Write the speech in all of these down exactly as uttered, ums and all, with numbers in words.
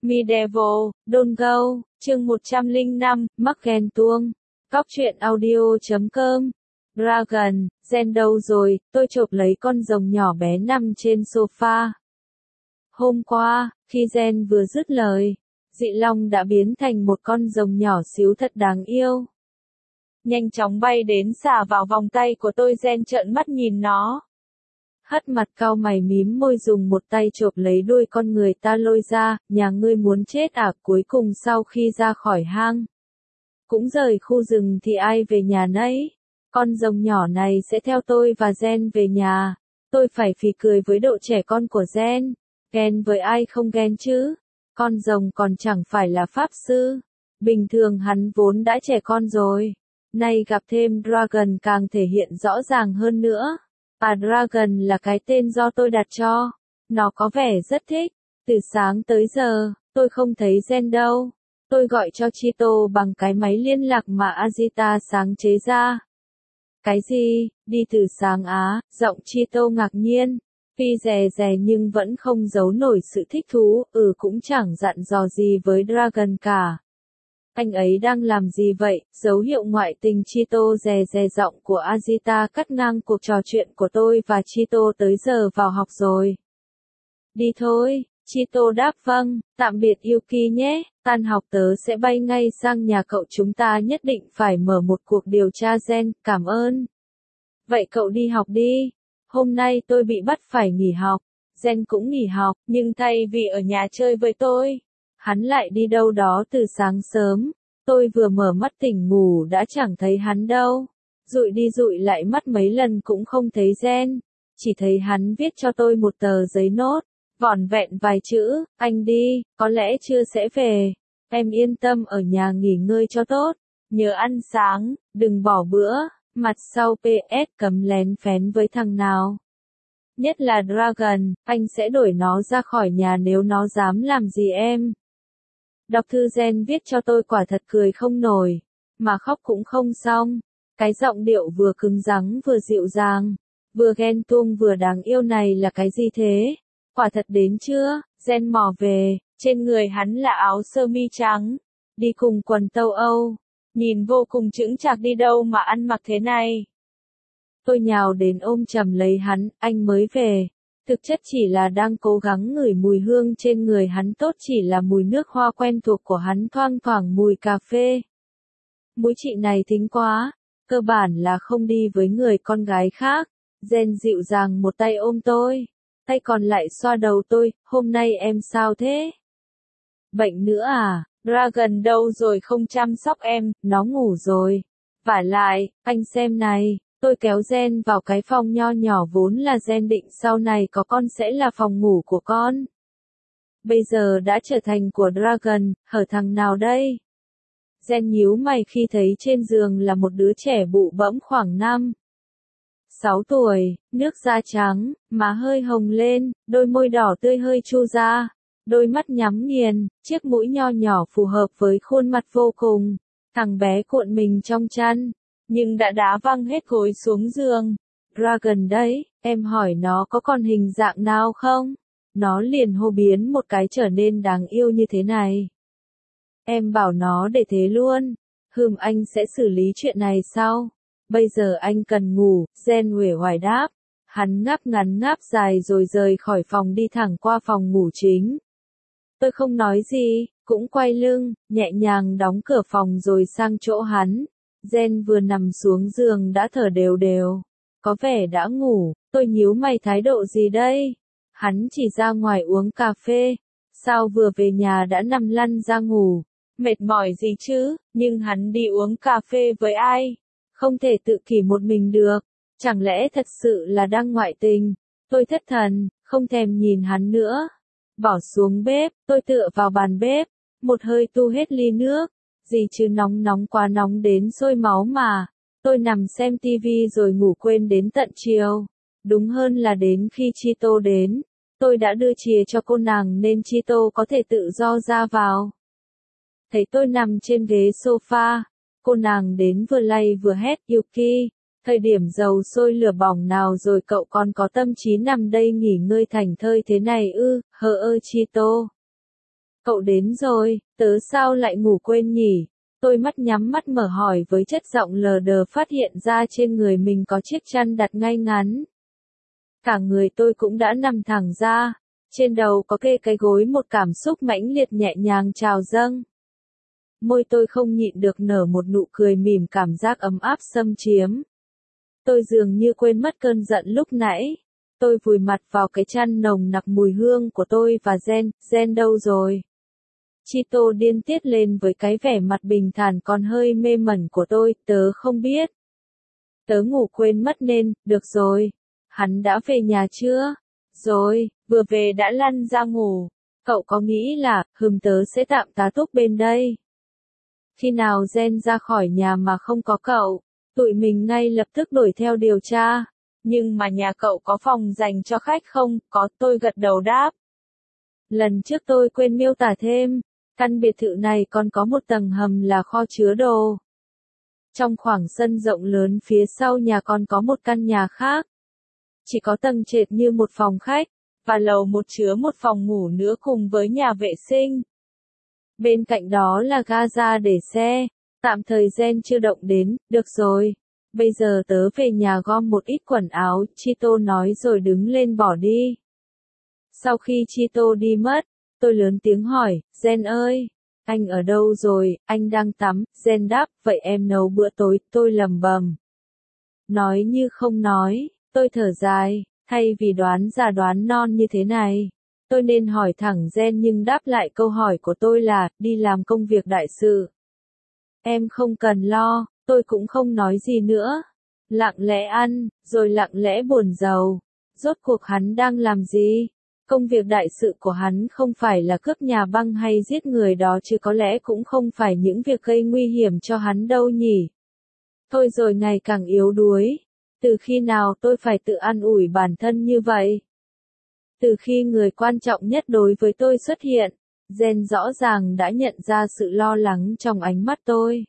Medieval, Don't Go, chương một trăm lẻ năm, mắc ghen tuông. Cóc truyện audio chấm com. Dragon, Gen đâu rồi, tôi chộp lấy con rồng nhỏ bé nằm trên sofa. Hôm qua, khi Gen vừa dứt lời, dị long đã biến thành một con rồng nhỏ xíu thật đáng yêu. Nhanh chóng bay đến xả vào vòng tay của tôi. Gen trợn mắt nhìn nó. Hất mặt cau mày mím môi dùng một tay chộp lấy đuôi con người ta lôi ra, nhà ngươi muốn chết à? Cuối cùng sau khi ra khỏi hang, cũng rời khu rừng thì ai về nhà nấy. Con rồng nhỏ này sẽ theo tôi và Gen về nhà. Tôi phải phì cười với độ trẻ con của Gen. Ghen với ai không ghen chứ? Con rồng còn chẳng phải là pháp sư. Bình thường hắn vốn đã trẻ con rồi. Nay gặp thêm Dragon càng thể hiện rõ ràng hơn nữa. À, Dragon là cái tên do tôi đặt cho. Nó có vẻ rất thích. Từ sáng tới giờ, tôi không thấy Gen đâu. Tôi gọi cho Chito bằng cái máy liên lạc mà Azita sáng chế ra. Cái gì? Đi từ sáng á? Giọng Chito ngạc nhiên. Phi rè rè nhưng vẫn không giấu nổi sự thích thú. Ừ, cũng chẳng dặn dò gì với Dragon cả. Anh ấy đang làm gì vậy? Dấu hiệu ngoại tình. Chito rè rè. Giọng của Azita cắt ngang cuộc trò chuyện của tôi và Chito. Tới giờ vào học rồi. Đi thôi. Chito đáp vâng. Tạm biệt Yuki nhé. Tan học tớ sẽ bay ngay sang nhà cậu. Chúng ta nhất định phải mở một cuộc điều tra gen. Cảm ơn. Vậy cậu đi học đi. Hôm nay tôi bị bắt phải nghỉ học. Gen cũng nghỉ học, nhưng thay vì ở nhà chơi với tôi, hắn lại đi đâu đó từ sáng sớm. Tôi vừa mở mắt tỉnh ngủ đã chẳng thấy hắn đâu. Dụi đi dụi lại mắt mấy lần cũng không thấy Gen. Chỉ thấy hắn viết cho tôi một tờ giấy nốt. Vỏn vẹn vài chữ, anh đi, có lẽ chưa sẽ về. Em yên tâm ở nhà nghỉ ngơi cho tốt. Nhớ ăn sáng, đừng bỏ bữa. Mặt sau pê ét cấm lén phén với thằng nào. Nhất là Dragon, anh sẽ đuổi nó ra khỏi nhà nếu nó dám làm gì em. Đọc thư Gen viết cho tôi quả thật cười không nổi. Mà khóc cũng không xong. Cái giọng điệu vừa cứng rắn vừa dịu dàng. Vừa ghen tuông vừa đáng yêu này là cái gì thế? Quả thật đến chưa? Gen mò về. Trên người hắn là áo sơ mi trắng. Đi cùng quần tâu Âu. Nhìn vô cùng chững chạc. Đi đâu mà ăn mặc thế này? Tôi nhào đến ôm chầm lấy hắn. Anh mới về. Thực chất chỉ là đang cố gắng ngửi mùi hương trên người hắn. Tốt chỉ là mùi nước hoa quen thuộc của hắn, thoang thoảng mùi cà phê. Mũi chị này thính quá. Cơ bản là không đi với người con gái khác. Gen dịu dàng một tay ôm tôi. Tay còn lại xoa đầu tôi. Hôm nay em sao thế? Bệnh nữa à? Dragon đâu rồi, không chăm sóc em? Nó ngủ rồi. Vả lại, anh xem này. Tôi kéo Gen vào cái phòng nho nhỏ vốn là Gen định sau này có con sẽ là phòng ngủ của con. Bây giờ đã trở thành của Dragon. Hở thằng nào đây? Gen nhíu mày khi thấy trên giường là một đứa trẻ bụ bẫm khoảng năm sáu tuổi, nước da trắng, má hơi hồng lên, đôi môi đỏ tươi hơi chu ra, đôi mắt nhắm nghiền, chiếc mũi nho nhỏ phù hợp với khuôn mặt vô cùng. Thằng bé cuộn mình trong chăn, nhưng đã đá văng hết gối xuống giường. Dragon đấy, em hỏi nó có còn hình dạng nào không? Nó liền hô biến một cái trở nên đáng yêu như thế này. Em bảo nó để thế luôn. Hừm, anh sẽ xử lý chuyện này sau. Bây giờ anh cần ngủ. Gen uể oải đáp. Hắn ngáp ngắn ngáp dài rồi rời khỏi phòng đi thẳng qua phòng ngủ chính. Tôi không nói gì, cũng quay lưng, nhẹ nhàng đóng cửa phòng rồi sang chỗ hắn. Gen vừa nằm xuống giường đã thở đều đều. Có vẻ đã ngủ. Tôi nhíu mày, thái độ gì đây? Hắn chỉ ra ngoài uống cà phê. Sao vừa về nhà đã nằm lăn ra ngủ? Mệt mỏi gì chứ? Nhưng hắn đi uống cà phê với ai? Không thể tự kỷ một mình được. Chẳng lẽ thật sự là đang ngoại tình? Tôi thất thần, không thèm nhìn hắn nữa. Bỏ xuống bếp, tôi tựa vào bàn bếp. Một hơi tu hết ly nước. Gì chứ, nóng nóng quá, nóng đến sôi máu mà. Tôi nằm xem tivi rồi ngủ quên đến tận chiều. Đúng hơn là đến khi Chito đến. Tôi đã đưa chìa cho cô nàng nên Chito có thể tự do ra vào. Thấy tôi nằm trên ghế sofa. Cô nàng đến vừa lay vừa hét. Yuki, thời điểm dầu sôi lửa bỏng nào rồi cậu còn có tâm trí nằm đây nghỉ ngơi thảnh thơi thế này ư? Hờ ơ Chito. Cậu đến rồi, tớ sao lại ngủ quên nhỉ? Tôi mắt nhắm mắt mở hỏi với chất giọng lờ đờ phát hiện ra trên người mình có chiếc chăn đặt ngay ngắn. Cả người tôi cũng đã nằm thẳng ra, trên đầu có kê cái gối một cảm xúc mãnh liệt nhẹ nhàng trào dâng. Môi tôi không nhịn được nở một nụ cười mỉm cảm giác ấm áp xâm chiếm. Tôi dường như quên mất cơn giận lúc nãy. Tôi vùi mặt vào cái chăn nồng nặc mùi hương của tôi và Gen, Gen đâu rồi? Chito điên tiết lên với cái vẻ mặt bình thản còn hơi mê mẩn của tôi, tớ không biết. Tớ ngủ quên mất nên, được rồi. Hắn đã về nhà chưa? Rồi, vừa về đã lăn ra ngủ. Cậu có nghĩ là, hừm tớ sẽ tạm tá túc bên đây. Khi nào Gen ra khỏi nhà mà không có cậu, tụi mình ngay lập tức đuổi theo điều tra. Nhưng mà nhà cậu có phòng dành cho khách không? Có, tôi gật đầu đáp. Lần trước tôi quên miêu tả thêm, căn biệt thự này còn có một tầng hầm là kho chứa đồ. Trong khoảng sân rộng lớn phía sau nhà còn có một căn nhà khác. Chỉ có tầng trệt như một phòng khách, và lầu một chứa một phòng ngủ nữa cùng với nhà vệ sinh. Bên cạnh đó là gaza để xe, tạm thời Gen chưa động đến, được rồi. Bây giờ tớ về nhà gom một ít quần áo, Chito nói rồi đứng lên bỏ đi. Sau khi Chito đi mất, tôi lớn tiếng hỏi, Gen ơi, anh ở đâu rồi, anh đang tắm, Gen đáp, vậy em nấu bữa tối, tôi lầm bầm. Nói như không nói, tôi thở dài, thay vì đoán già đoán non như thế này. Tôi nên hỏi thẳng Gen nhưng đáp lại câu hỏi của tôi là, đi làm công việc đại sự. Em không cần lo, tôi cũng không nói gì nữa. Lặng lẽ ăn, rồi lặng lẽ buồn rầu. Rốt cuộc hắn đang làm gì? Công việc đại sự của hắn không phải là cướp nhà băng hay giết người đó chứ có lẽ cũng không phải những việc gây nguy hiểm cho hắn đâu nhỉ. Thôi rồi ngày càng yếu đuối. Từ khi nào tôi phải tự an ủi bản thân như vậy? Từ khi người quan trọng nhất đối với tôi xuất hiện, Gen rõ ràng đã nhận ra sự lo lắng trong ánh mắt tôi.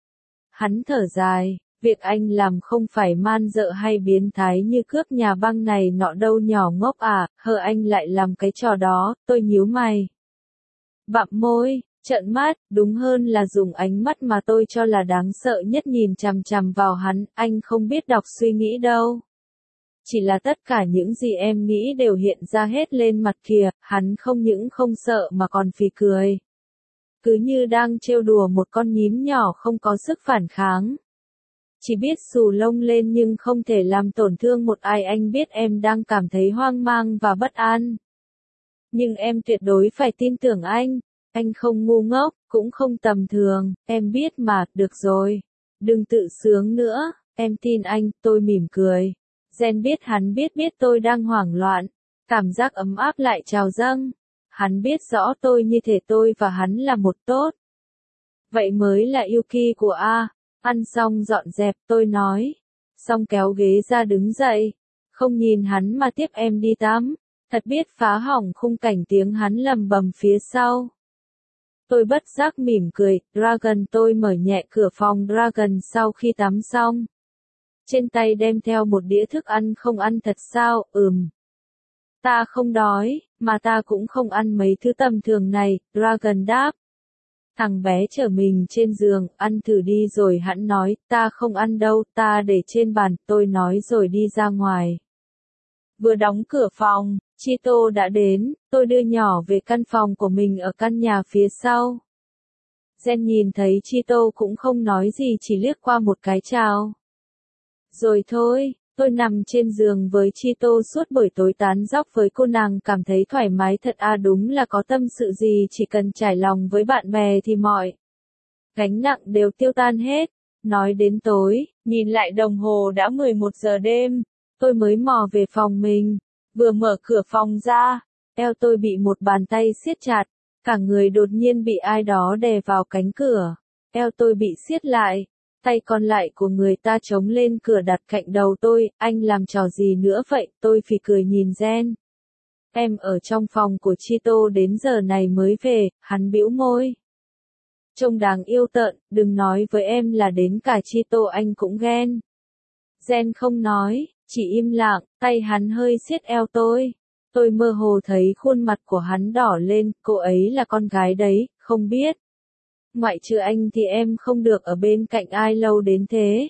Hắn thở dài, việc anh làm không phải man dợ hay biến thái như cướp nhà băng này nọ đâu nhỏ ngốc à, hờ anh lại làm cái trò đó, tôi nhíu mày. Bặm môi, trợn mắt, đúng hơn là dùng ánh mắt mà tôi cho là đáng sợ nhất nhìn chằm chằm vào hắn, anh không biết đọc suy nghĩ đâu. Chỉ là tất cả những gì em nghĩ đều hiện ra hết lên mặt kìa, hắn không những không sợ mà còn phì cười. Cứ như đang trêu đùa một con nhím nhỏ không có sức phản kháng. Chỉ biết xù lông lên nhưng không thể làm tổn thương một ai, anh biết em đang cảm thấy hoang mang và bất an. Nhưng em tuyệt đối phải tin tưởng anh, anh không ngu ngốc, cũng không tầm thường, em biết mà, được rồi. Đừng tự sướng nữa, em tin anh, tôi mỉm cười. Gen biết hắn biết biết tôi đang hoảng loạn, cảm giác ấm áp lại trào dâng. Hắn biết rõ tôi như thể tôi và hắn là một tốt. Vậy mới là yêu kỳ của A. Ăn xong dọn dẹp tôi nói. Xong kéo ghế ra đứng dậy. Không nhìn hắn mà tiếp em đi tắm. Thật biết phá hỏng khung cảnh tiếng hắn lầm bầm phía sau. Tôi bất giác mỉm cười. Dragon tôi mở nhẹ cửa phòng Dragon sau khi tắm xong. Trên tay đem theo một đĩa thức ăn không ăn thật sao, ừm. Ta không đói, mà ta cũng không ăn mấy thứ tầm thường này, Dragon đáp. Thằng bé chở mình trên giường, ăn thử đi rồi hắn nói, ta không ăn đâu, ta để trên bàn, tôi nói rồi đi ra ngoài. Vừa đóng cửa phòng, Chito đã đến, tôi đưa nhỏ về căn phòng của mình ở căn nhà phía sau. Gen nhìn thấy Chito cũng không nói gì chỉ liếc qua một cái chào. Rồi thôi. Tôi nằm trên giường với Chito suốt buổi tối tán dóc với cô nàng cảm thấy thoải mái thật à, đúng là có tâm sự gì chỉ cần trải lòng với bạn bè thì mọi gánh nặng đều tiêu tan hết. Nói đến tối, nhìn lại đồng hồ đã mười một giờ đêm, tôi mới mò về phòng mình, vừa mở cửa phòng ra, eo tôi bị một bàn tay siết chặt, cả người đột nhiên bị ai đó đè vào cánh cửa, eo tôi bị siết lại. Tay còn lại của người ta chống lên cửa đặt cạnh đầu tôi, anh làm trò gì nữa vậy, tôi phì cười nhìn Gen. Em ở trong phòng của Chito đến giờ này mới về, hắn bĩu môi. Trông đáng yêu tợn, đừng nói với em là đến cả Chito anh cũng ghen. Gen không nói, chỉ im lặng, tay hắn hơi siết eo tôi. Tôi mơ hồ thấy khuôn mặt của hắn đỏ lên, cô ấy là con gái đấy, không biết. Ngoại trừ anh thì em không được ở bên cạnh ai lâu đến thế.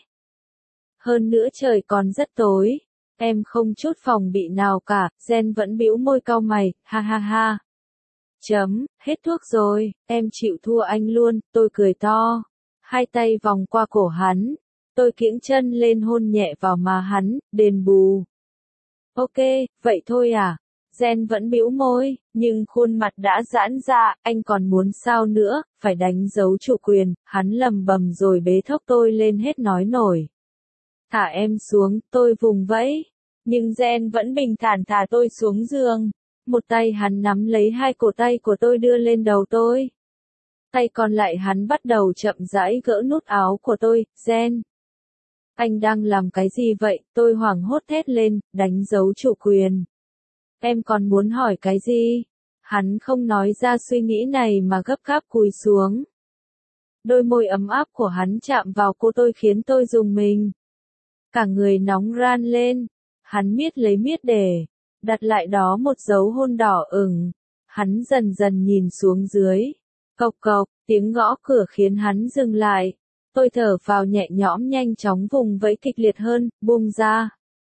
Hơn nữa trời còn rất tối. Em không chút phòng bị nào cả, Jen vẫn bĩu môi cau mày, ha ha ha. Chấm, hết thuốc rồi, em chịu thua anh luôn, tôi cười to. Hai tay vòng qua cổ hắn. Tôi kiễng chân lên hôn nhẹ vào má hắn, đền bù. Ok, vậy thôi à? Jen vẫn bĩu môi, nhưng khuôn mặt đã giãn ra, anh còn muốn sao nữa, phải đánh dấu chủ quyền, hắn lầm bầm rồi bế thốc tôi lên hết nói nổi. Thả em xuống, tôi vùng vẫy. Nhưng Jen vẫn bình thản thả tôi xuống giường. Một tay hắn nắm lấy hai cổ tay của tôi đưa lên đầu tôi. Tay còn lại hắn bắt đầu chậm rãi gỡ nút áo của tôi, Jen. Anh đang làm cái gì vậy? Tôi hoảng hốt thét lên, đánh dấu chủ quyền. Em còn muốn hỏi cái gì? Hắn không nói ra suy nghĩ này mà gấp gáp cúi xuống. Đôi môi ấm áp của hắn chạm vào cô tôi khiến tôi rùng mình. Cả người nóng ran lên. Hắn miết lấy miết để đặt lại đó một dấu hôn đỏ ửng. Hắn dần dần nhìn xuống dưới. Cộc cộc, tiếng gõ cửa khiến hắn dừng lại. Tôi thở phào nhẹ nhõm nhanh chóng vùng vẫy kịch liệt hơn, buông ra.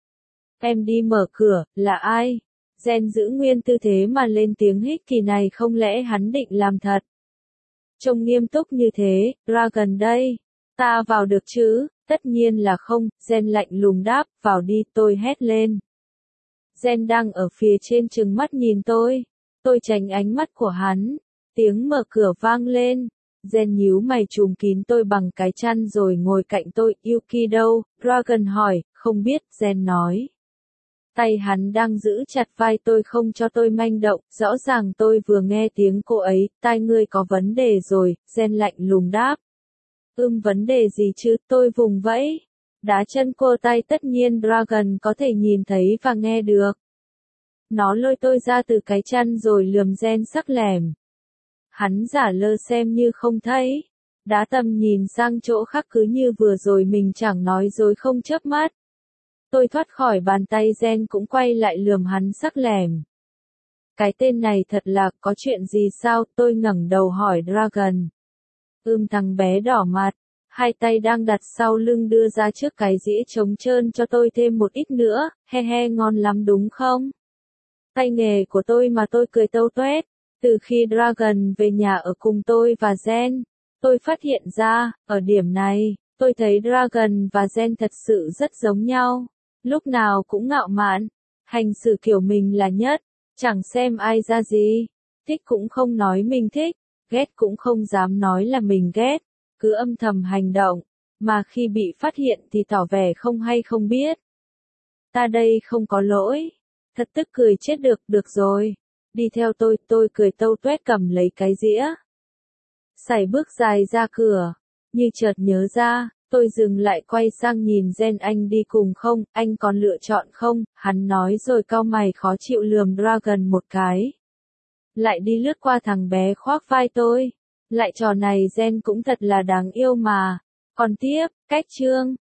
Em đi mở cửa, là ai? Jen giữ nguyên tư thế mà lên tiếng hít kỳ này không lẽ hắn định làm thật? Trông nghiêm túc như thế, Dragon đây. Ta vào được chứ? Tất nhiên là không, Jen lạnh lùng đáp, vào đi, tôi hét lên. Jen đang ở phía trên trừng mắt nhìn tôi. Tôi tránh ánh mắt của hắn. Tiếng mở cửa vang lên. Jen nhíu mày trùm kín tôi bằng cái chăn rồi ngồi cạnh tôi, Yuki đâu? Dragon hỏi, không biết, Jen nói. Tay hắn đang giữ chặt vai tôi không cho tôi manh động, rõ ràng tôi vừa nghe tiếng cô ấy, tai ngươi có vấn đề rồi, Jen lạnh lùng đáp. Ưm vấn đề gì chứ, tôi vùng vẫy. Đá chân cô tay tất nhiên Dragon có thể nhìn thấy và nghe được. Nó lôi tôi ra từ cái chăn rồi lườm Jen sắc lẻm. Hắn giả lơ xem như không thấy. Đá tầm nhìn sang chỗ khác cứ như vừa rồi mình chẳng nói dối không chớp mắt. Tôi thoát khỏi bàn tay Jen cũng quay lại lườm hắn sắc lẻm. Cái tên này thật là có chuyện gì sao? Tôi ngẩng đầu hỏi Dragon. Ưm thằng bé đỏ mặt, hai tay đang đặt sau lưng đưa ra trước cái dĩa trống trơn cho tôi thêm một ít nữa, he he ngon lắm đúng không? Tay nghề của tôi mà tôi cười tâu tuét. Từ khi Dragon về nhà ở cùng tôi và Jen, tôi phát hiện ra, ở điểm này, tôi thấy Dragon và Jen thật sự rất giống nhau. Lúc nào cũng ngạo mạn, hành xử kiểu mình là nhất, chẳng xem ai ra gì, thích cũng không nói mình thích, ghét cũng không dám nói là mình ghét, cứ âm thầm hành động, mà khi bị phát hiện thì tỏ vẻ không hay không biết. Ta đây không có lỗi, thật tức cười chết được, được rồi, đi theo tôi, tôi cười tâu tuét cầm lấy cái dĩa. Sải bước dài ra cửa, như chợt nhớ ra. Tôi dừng lại quay sang nhìn Jen anh đi cùng không, anh còn lựa chọn không, hắn nói rồi cau mày khó chịu lườm Dragon một cái. Lại đi lướt qua thằng bé khoác vai tôi. Lại trò này Jen cũng thật là đáng yêu mà. Còn tiếp, cách chương.